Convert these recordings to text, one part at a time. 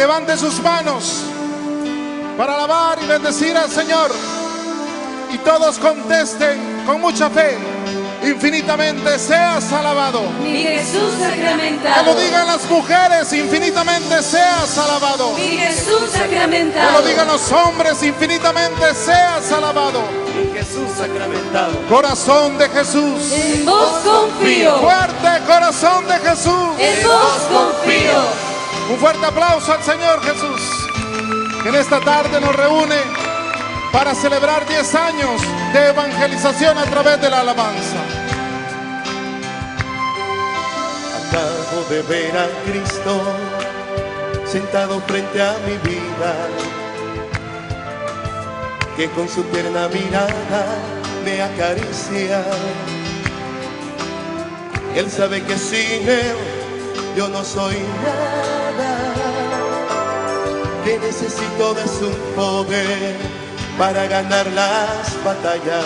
levante sus manos para alabar y bendecir al Señor. Y todos contesten con mucha fe: infinitamente seas alabado. Mi Jesús sacramentado. Que lo digan las mujeres: infinitamente seas alabado. Mi Jesús sacramentado. Que lo digan los hombres: infinitamente seas alabado. Mi Jesús sacramentado. Corazón de Jesús, En vos confío. fuerte corazón de Jesús. En vos confío. Un fuerte aplauso al Señor Jesús, que en esta tarde nos reúne para celebrar 10 años de evangelización a través de la alabanza. Acabo de ver a Cristo sentado frente a mi vida, que con su tierna mirada me acaricia. Él sabe que sin Él yo no soy nada, que necesito de su poder para ganar las batallas.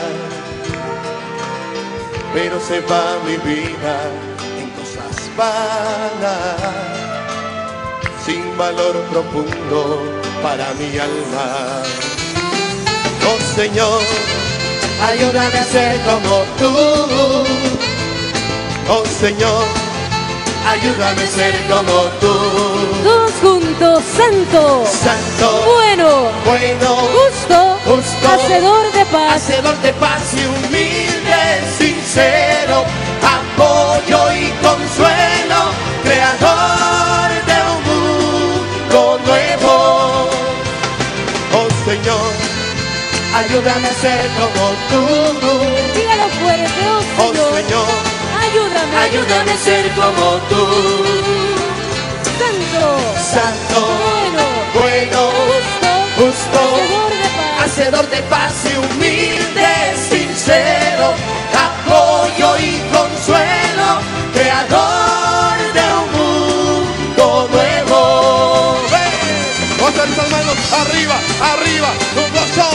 Pero se va mi vida en cosas vanas, sin valor profundo para mi alma. Oh Señor, ayúdame a ser como tú. Oh Señor, ayúdame a ser como tú. Todos juntos, santo, Santo, bueno, bueno, justo, justo, hacedor de paz. hacedor de paz y humilde, sincero, apoyo y consuelo, creador de un mundo nuevo. Oh Señor, ayúdame a ser como tú. Dígalo fuerte, Oh oh Señor. Señor, Ayúdame, ayúdame a ser como tú. Santo, Santo, bueno, bueno, justo, hacedor de paz. hacedor de paz y humilde, sincero, apoyo y consuelo, creador de un mundo nuevo. ¡Ven! Otra vez, hermanos, arriba, arriba, un gozo.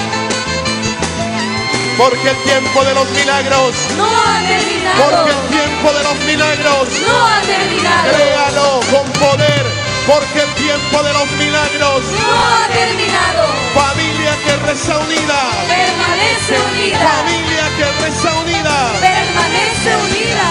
Porque el tiempo de los milagros, No ha terminado. porque el tiempo de los milagros, No ha terminado. créalo con poder, porque el tiempo de los milagros, No ha terminado. familia que reza unida, Permanece unida. familia que reza unida, Permanece unida.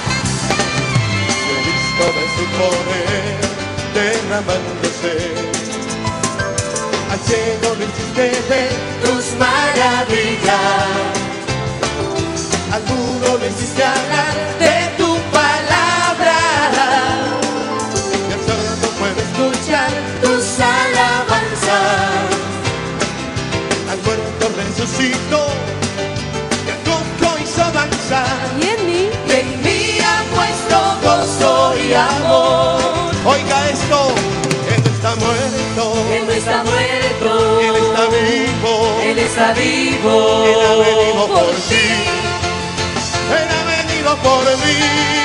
he visto de su poder derramándose, al cielo lo hiciste ver tus maravillas, al mundo lo hiciste hablar de tu palabra, y el sordo puede escuchar tus alabanzas, al muerto resucitó, y el cojo hizo avanzar, Y en mí ha puesto gozo y amor. Oiga esto, Él no está muerto, Él no está muerto. Él está vivo, Él está vivo. Él ha venido por ti, Él ha venido por mí.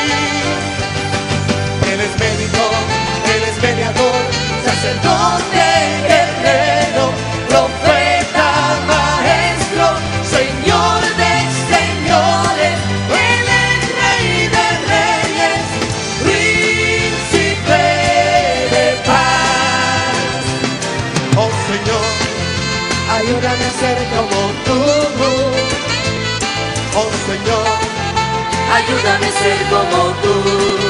Él es médico, Él es mediador, sacerdote, guerrero, profeta, maestro, Señor de señores, Él es Rey de reyes, Príncipe de paz. Oh Señor, ayúdame a ser como tú. Oh Señor, Ayúdame a ser como tú.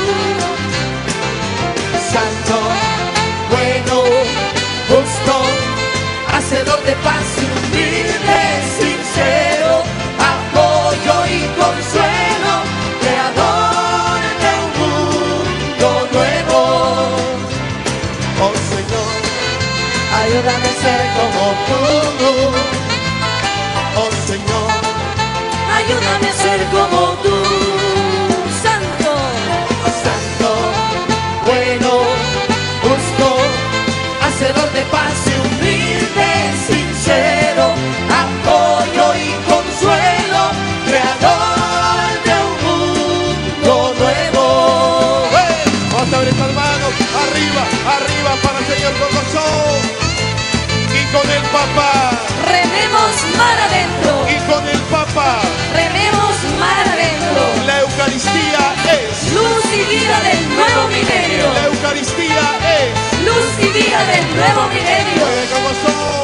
Santo, bueno, justo, hacedor de paz y humilde, sincero, apoyo y consuelo, creador de un mundo nuevo. Oh Señor, ayúdame a ser como tú. Oh Señor, Ayúdame a ser como tú. Santo, Santo, bueno, justo, hacedor de paz y humilde, sincero, apoyo y consuelo, creador de un mundo nuevo. Vamos a ver esto, hermanos, arriba, arriba para el Señor con gozo. Y con el Papa, rememos mar adentro. y con el Papa, Rememos mar adentro. la Eucaristía es, Luz y vida del nuevo milenio. la Eucaristía es. Luz y día del nuevo milenio. Juegue con gozo.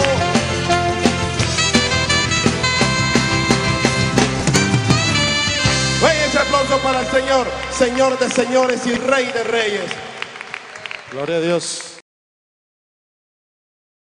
Venga ese aplauso para el Señor, Señor de señores y Rey de reyes. Gloria a Dios.